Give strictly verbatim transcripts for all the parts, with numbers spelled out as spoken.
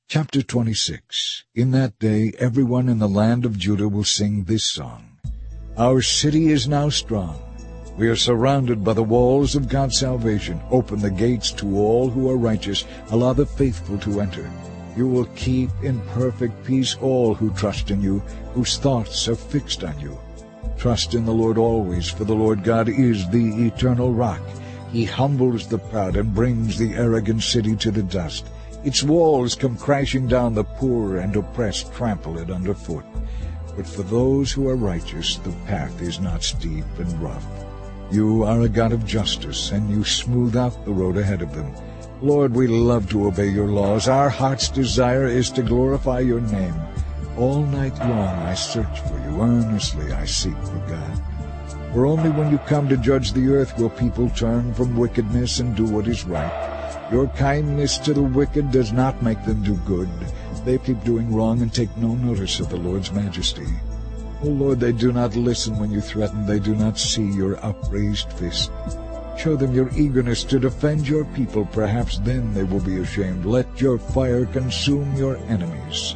Chapter twenty-six. In that day everyone in the land of Judah will sing this song. Our city is now strong. We are surrounded by the walls of God's salvation. Open the gates to all who are righteous. Allow the faithful to enter. You will keep in perfect peace all who trust in you, whose thoughts are fixed on you. Trust in the Lord always, for the Lord God is the eternal rock. He humbles the proud and brings the arrogant city to the dust. Its walls come crashing down, the poor and oppressed trample it underfoot. But for those who are righteous, the path is not steep and rough. You are a God of justice, and you smooth out the road ahead of them. Lord, we love to obey your laws. Our heart's desire is to glorify your name. All night long I search for you. Earnestly I seek for God. For only when you come to judge the earth will people turn from wickedness and do what is right. Your kindness to the wicked does not make them do good. They keep doing wrong and take no notice of the Lord's majesty. O Lord, they do not listen when you threaten. They do not see your upraised fist. Show them your eagerness to defend your people. Perhaps then they will be ashamed. Let your fire consume your enemies.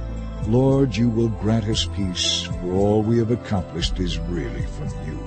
Lord, you will grant us peace, for all we have accomplished is really from you.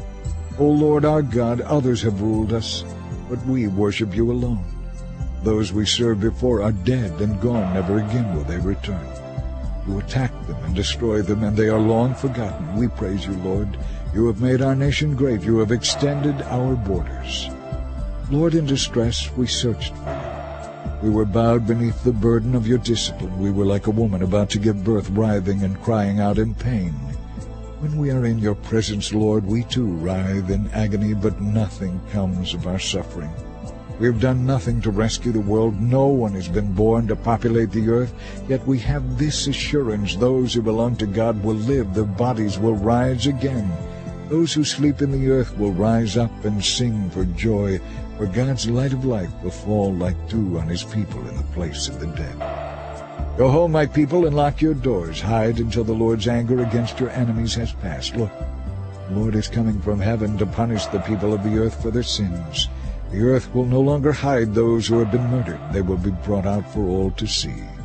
O Lord our God, others have ruled us, but we worship you alone. Those we served before are dead and gone. Never again will they return. You attacked them and destroyed them, and they are long forgotten. We praise you, Lord. You have made our nation great. You have extended our borders. Lord, in distress we searched for you. We were bowed beneath the burden of your discipline. We were like a woman about to give birth, writhing and crying out in pain. When we are in your presence, Lord, we too writhe in agony, but nothing comes of our suffering. We have done nothing to rescue the world. No one has been born to populate the earth. Yet we have this assurance: those who belong to God will live. Their bodies will rise again. Those who sleep in the earth will rise up and sing for joy, for God's light of life will fall like dew on his people in the place of the dead. Go home, my people, and lock your doors. Hide until the Lord's anger against your enemies has passed. Look, the Lord is coming from heaven to punish the people of the earth for their sins. The earth will no longer hide those who have been murdered. They will be brought out for all to see.